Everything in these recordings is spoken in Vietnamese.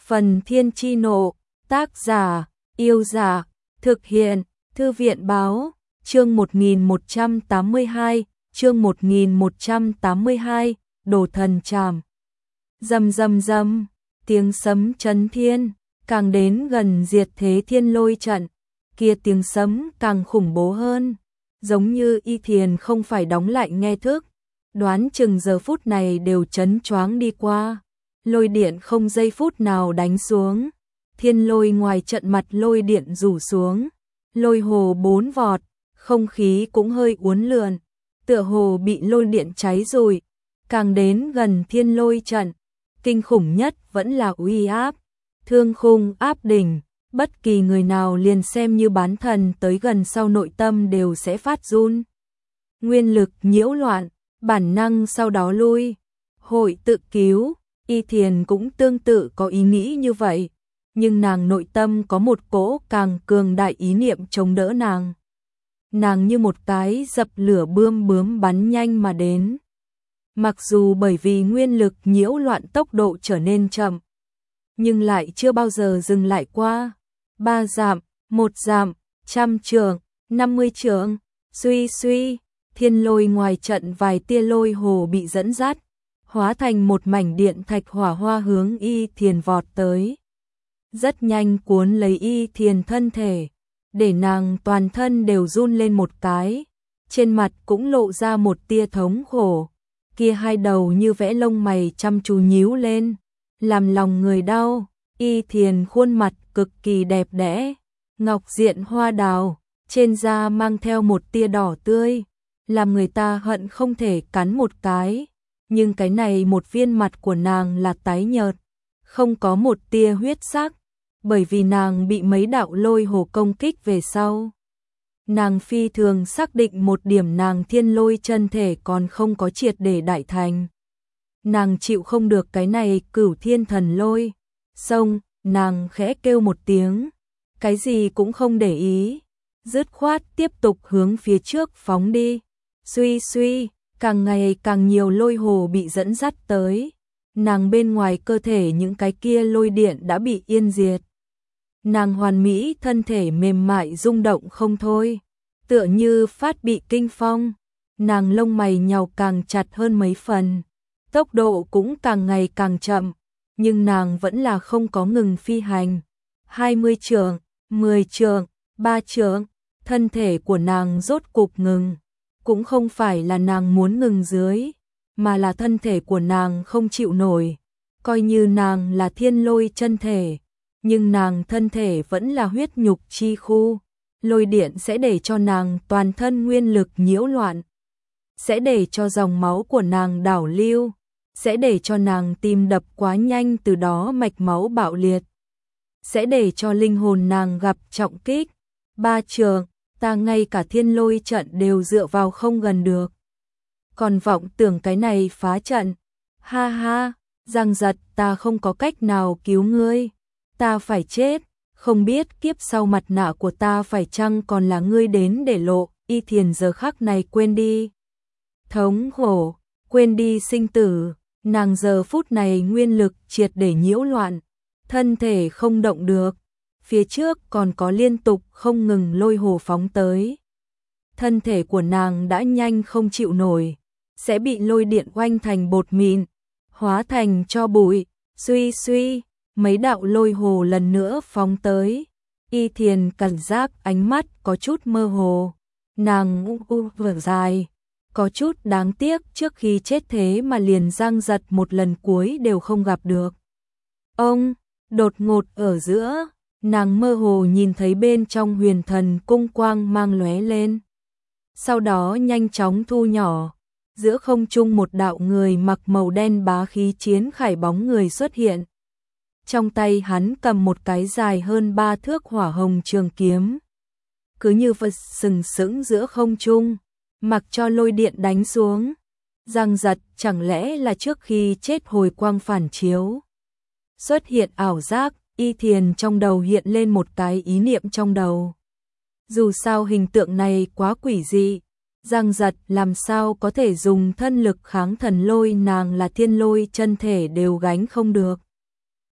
Phần Thiên Chi Nộ, tác giả, Yêu Giả, thực hiện, Thư viện Báo, chương 1182, Đồ Thần Trảm. Rầm rầm rầm, tiếng sấm chấn thiên, càng đến gần diệt thế thiên lôi trận, kia tiếng sấm càng khủng bố hơn, giống như Y Thiền không phải đóng lại nghe thức, đoán chừng giờ phút này đều chấn choáng đi qua. Lôi điện không giây phút nào đánh xuống, thiên lôi ngoài trận mặt lôi điện rủ xuống, lôi hồ bốn vọt, không khí cũng hơi uốn lượn, tựa hồ bị lôi điện cháy rụi. Càng đến gần thiên lôi trận, kinh khủng nhất vẫn là uy áp, thương khung áp đỉnh, bất kỳ người nào liền xem như bán thần tới gần sau nội tâm đều sẽ phát run. Nguyên lực nhiễu loạn, bản năng sau đó lui, hội tự cứu. Y Thiền cũng tương tự có ý nghĩ như vậy, nhưng nàng nội tâm có một cỗ càng cường đại ý niệm chống đỡ nàng. Nàng như một cái dập lửa bướm bắn nhanh mà đến. Mặc dù bởi vì nguyên lực nhiễu loạn tốc độ trở nên chậm, nhưng lại chưa bao giờ dừng lại qua. 3 dặm, 1 dặm, 100 trượng, 50 trượng, suy suy, thiên lôi ngoài trận vài tia lôi hồ bị dẫn dắt, hóa thành một mảnh điện thạch hỏa hoa hướng Y Thiền vọt tới. Rất nhanh cuốn lấy Y Thiền thân thể, để nàng toàn thân đều run lên một cái, trên mặt cũng lộ ra một tia thống khổ, kia hai đầu như vẽ lông mày chăm chú nhíu lên, làm lòng người đau. Y Thiền khuôn mặt cực kỳ đẹp đẽ, ngọc diện hoa đào, trên da mang theo một tia đỏ tươi, làm người ta hận không thể cắn một cái. Nhưng cái này một viên mặt của nàng là tái nhợt, không có một tia huyết sắc, bởi vì nàng bị mấy đạo lôi hồ công kích về sau. Nàng phi thường xác định một điểm, nàng thiên lôi chân thể còn không có triệt để đại thành. Nàng chịu không được cái này cửu thiên thần lôi. Xong, nàng khẽ kêu một tiếng, cái gì cũng không để ý, dứt khoát tiếp tục hướng phía trước phóng đi. Suy suy, càng ngày càng nhiều lôi hồ bị dẫn dắt tới, nàng bên ngoài cơ thể những cái kia lôi điện đã bị yên diệt. Nàng hoàn mỹ thân thể mềm mại rung động không thôi, tựa như phát bị kinh phong, nàng lông mày nhàu càng chặt hơn mấy phần, tốc độ cũng càng ngày càng chậm, nhưng nàng vẫn là không có ngừng phi hành. 20 trượng, 10 trượng, 3 trượng, thân thể của nàng rốt cục ngừng. Cũng không phải là nàng muốn ngừng dưới, mà là thân thể của nàng không chịu nổi. Coi như nàng là thiên lôi chân thể, nhưng nàng thân thể vẫn là huyết nhục chi khu. Lôi điện sẽ để cho nàng toàn thân nguyên lực nhiễu loạn, sẽ để cho dòng máu của nàng đảo lưu, sẽ để cho nàng tim đập quá nhanh, từ đó mạch máu bạo liệt, sẽ để cho linh hồn nàng gặp trọng kích. 3 trượng, ta ngay cả thiên lôi trận đều dựa vào không gần được, còn vọng tưởng cái này phá trận. Ha ha, Giang Giật, ta không có cách nào cứu ngươi, ta phải chết, không biết kiếp sau mặt nạ của ta phải chăng còn là ngươi đến để lộ. Y Thiền giờ khắc này quên đi thống khổ, quên đi sinh tử, nàng giờ phút này nguyên lực triệt để nhiễu loạn, thân thể không động được. Phía trước còn có liên tục không ngừng lôi hồ phóng tới. Thân thể của nàng đã nhanh không chịu nổi, sẽ bị lôi điện oanh thành bột mịn, hóa thành tro bụi. Suy suy, mấy đạo lôi hồ lần nữa phóng tới. Y Thiền cảm giác ánh mắt có chút mơ hồ, nàng vừa dài, có chút đáng tiếc trước khi chết thế mà liền Giang Giật một lần cuối đều không gặp được. Ông, đột ngột ở giữa, nàng mơ hồ nhìn thấy bên trong huyền thần cung quang mang lóe lên, sau đó nhanh chóng thu nhỏ, giữa không trung một đạo người mặc màu đen bá khí chiến khải bóng người xuất hiện. Trong tay hắn cầm một cái dài hơn 3 thước hỏa hồng trường kiếm, cứ như vật sừng sững giữa không trung, mặc cho lôi điện đánh xuống. Giang Giật chẳng lẽ là trước khi chết hồi quang phản chiếu, xuất hiện ảo giác. Y Thiền trong đầu hiện lên một cái ý niệm trong đầu. Dù sao hình tượng này quá quỷ dị, Giang Giật làm sao có thể dùng thân lực kháng thần lôi, nàng là thiên lôi chân thể đều gánh không được.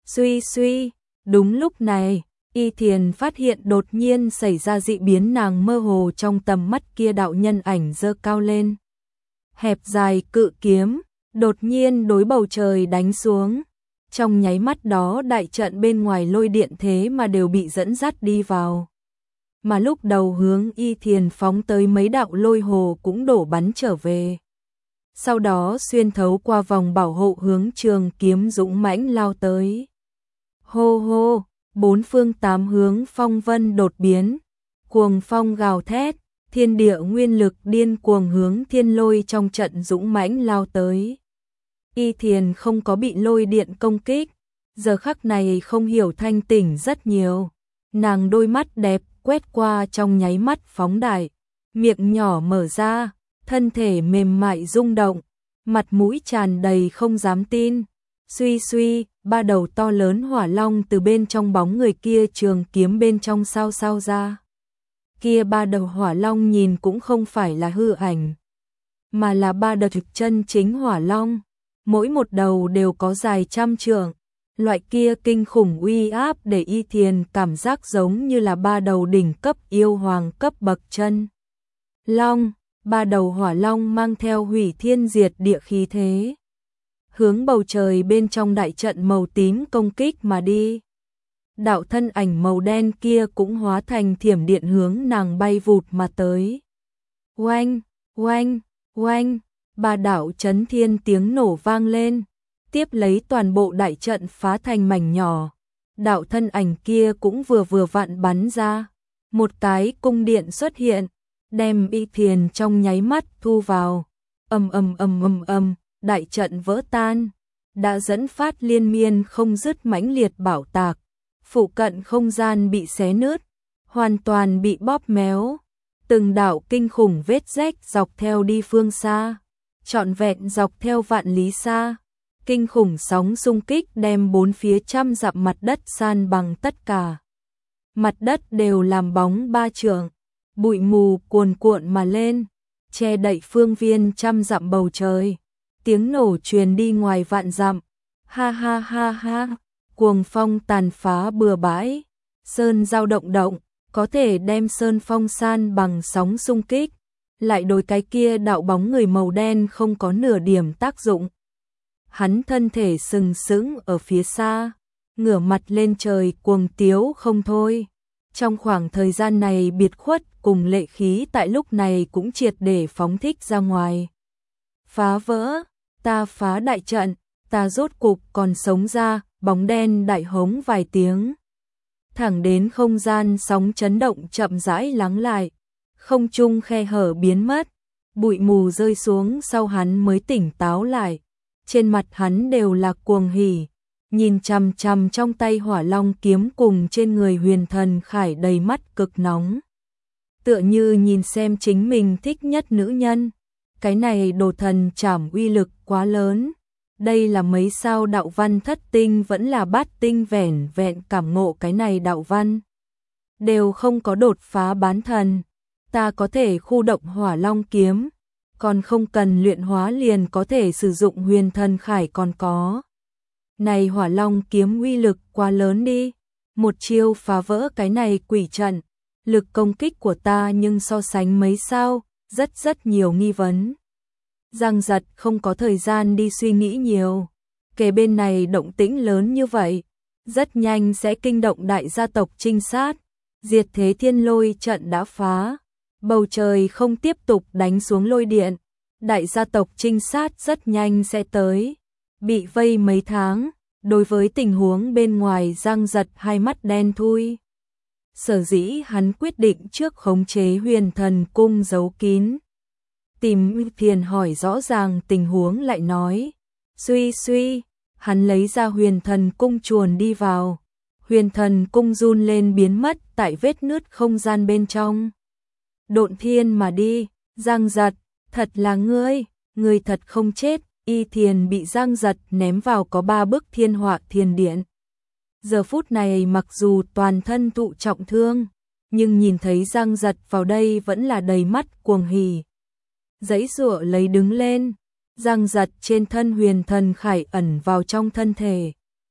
Suy suy, đúng lúc này, Y Thiền phát hiện đột nhiên xảy ra dị biến, nàng mơ hồ trong tầm mắt kia đạo nhân ảnh giơ cao lên. Hẹp dài cự kiếm, đột nhiên đối bầu trời đánh xuống. Trong nháy mắt đó đại trận bên ngoài lôi điện thế mà đều bị dẫn dắt đi vào. Mà lúc đầu hướng Y Thiền phóng tới mấy đạo lôi hồ cũng đổ bắn trở về. Sau đó xuyên thấu qua vòng bảo hộ hướng trường kiếm dũng mãnh lao tới. Hô hô, bốn phương tám hướng phong vân đột biến, cuồng phong gào thét, thiên địa nguyên lực điên cuồng hướng thiên lôi trong trận dũng mãnh lao tới. Y Thiền không có bị lôi điện công kích, giờ khắc này không hiểu thanh tỉnh rất nhiều. Nàng đôi mắt đẹp quét qua trong nháy mắt phóng đại, miệng nhỏ mở ra, thân thể mềm mại rung động, mặt mũi tràn đầy không dám tin. Suy suy, ba đầu to lớn hỏa long từ bên trong bóng người kia trường kiếm bên trong sao ra. Kia ba đầu hỏa long nhìn cũng không phải là hư ảnh, mà là ba đầu thực chân chính hỏa long, mỗi một đầu đều có dài trăm trượng. Loại kia kinh khủng uy áp để Y Thiền cảm giác giống như là ba đầu đỉnh cấp yêu hoàng cấp bậc chân long. Ba đầu hỏa long mang theo hủy thiên diệt địa khí thế, hướng bầu trời bên trong đại trận màu tím công kích mà đi. Đạo thân ảnh màu đen kia cũng hóa thành thiểm điện hướng nàng bay vụt mà tới. Oanh, oanh, oanh, ba đạo chấn thiên tiếng nổ vang lên, tiếp lấy toàn bộ đại trận phá thành mảnh nhỏ. Đạo thân ảnh kia cũng vừa vặn bắn ra, một cái cung điện xuất hiện, đem Y Thiền trong nháy mắt thu vào. Đại trận vỡ tan, đã dẫn phát liên miên không dứt mãnh liệt bạo tạc, phụ cận không gian bị xé nứt, hoàn toàn bị bóp méo, từng đạo kinh khủng vết rách dọc theo đi phương xa, trọn vẹn dọc theo vạn lý xa. Kinh khủng sóng xung kích đem bốn phía trăm dặm mặt đất san bằng tất cả. Mặt đất đều làm bóng ba trượng, bụi mù cuồn cuộn mà lên, che đậy phương viên trăm dặm bầu trời. Tiếng nổ truyền đi ngoài vạn dặm. Ha ha ha ha, cuồng phong tàn phá bừa bãi, sơn dao động động, có thể đem sơn phong san bằng sóng xung kích. Lại đối cái kia đạo bóng người màu đen không có nửa điểm tác dụng. Hắn thân thể sừng sững ở phía xa, ngửa mặt lên trời cuồng tiếu không thôi. Trong khoảng thời gian này biệt khuất cùng lệ khí tại lúc này cũng triệt để phóng thích ra ngoài. Phá vỡ, ta phá đại trận, ta rốt cục còn sống ra, bóng đen đại hống vài tiếng. Thẳng đến không gian sóng chấn động chậm rãi lắng lại, không trung khe hở biến mất, bụi mù rơi xuống sau hắn mới tỉnh táo lại. Trên mặt hắn đều là cuồng hỉ, nhìn chằm chằm trong tay hỏa long kiếm cùng trên người huyền thần khải đầy mắt cực nóng. Tựa như nhìn xem chính mình thích nhất nữ nhân. Cái này đồ thần trảm uy lực quá lớn. Đây là mấy sao đạo văn thất tinh vẫn là bát tinh vẻn vẹn cảm ngộ cái này đạo văn. Đều không có đột phá bán thần. Ta có thể khu động hỏa long kiếm. Còn không cần luyện hóa liền có thể sử dụng huyền thần khải còn có. Này hỏa long kiếm uy lực quá lớn đi. Một chiêu phá vỡ cái này quỷ trận. Lực công kích của ta nhưng so sánh mấy sao, rất nhiều nghi vấn. Giang Giật không có thời gian đi suy nghĩ nhiều. Kể bên này động tĩnh lớn như vậy, rất nhanh sẽ kinh động đại gia tộc trinh sát. Diệt thế thiên lôi trận đã phá. Bầu trời không tiếp tục đánh xuống lôi điện. Đại gia tộc trinh sát rất nhanh sẽ tới. Bị vây mấy tháng, đối với tình huống bên ngoài Giang Giật hai mắt đen thui. Sở dĩ hắn quyết định trước khống chế huyền thần cung giấu kín. Tìm Thiền hỏi rõ ràng tình huống lại nói. Suy, hắn lấy ra huyền thần cung chuồn đi vào. Huyền thần cung run lên biến mất tại vết nứt không gian bên trong. Độn thiên mà đi, Giang Giật, thật là ngươi thật không chết. Y Thiền bị Giang Giật ném vào có 3 bức thiên họa thiền điện. Giờ phút này mặc dù toàn thân thụ trọng thương, nhưng nhìn thấy Giang Giật vào đây vẫn là đầy mắt cuồng hỉ. Giãy giụa lấy đứng lên, Giang Giật trên thân huyền thần khải ẩn vào trong thân thể.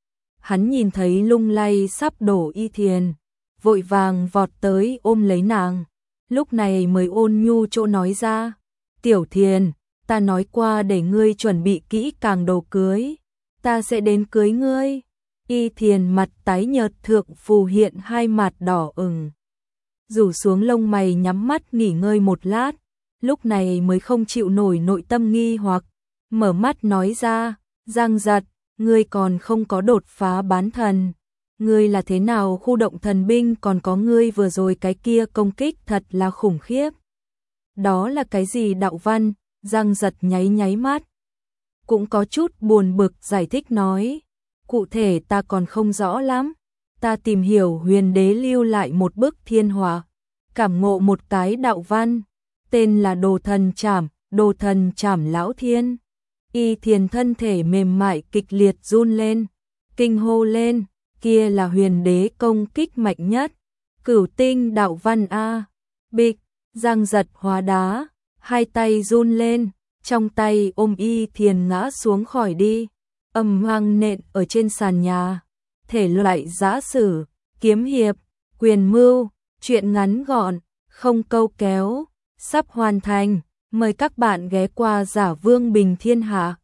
hắn nhìn thấy lung lay sắp đổ Y Thiền, vội vàng vọt tới ôm lấy nàng, lúc này mới ôn nhu chỗ nói ra, Tiểu Thiền, ta nói qua để ngươi chuẩn bị kỹ càng đồ cưới, ta sẽ đến cưới ngươi. Y Thiền mặt tái nhợt thượng phù hiện hai mặt đỏ ửng, rủ xuống lông mày nhắm mắt nghỉ ngơi một lát, lúc này mới không chịu nổi nội tâm nghi hoặc, mở mắt nói ra, Giang Giật, ngươi còn không có đột phá bán thần, ngươi là thế nào khu động thần binh còn có ngươi vừa rồi cái kia công kích thật là khủng khiếp. Đó là cái gì đạo văn? Giang Giật nháy nháy mắt, cũng có chút buồn bực giải thích nói, cụ thể ta còn không rõ lắm, ta tìm hiểu Huyền Đế lưu lại một bức thiên hỏa, cảm ngộ một cái đạo văn, tên là Đồ Thần Trảm Lão Thiên. Y Thiền thân thể mềm mại kịch liệt run lên, kinh hô lên, kia là Huyền Đế công kích mạnh nhất, Cửu Tinh đạo văn a. Bịch, Giang Giật hóa đá, hai tay run lên, trong tay ôm Y Thiền ngã xuống khỏi đi, ầm vang nện ở trên sàn nhà. Thể loại giã sử, kiếm hiệp, quyền mưu, truyện ngắn gọn, không câu kéo, sắp hoàn thành, mời các bạn ghé qua Giả Vương Bình Thiên Hạ.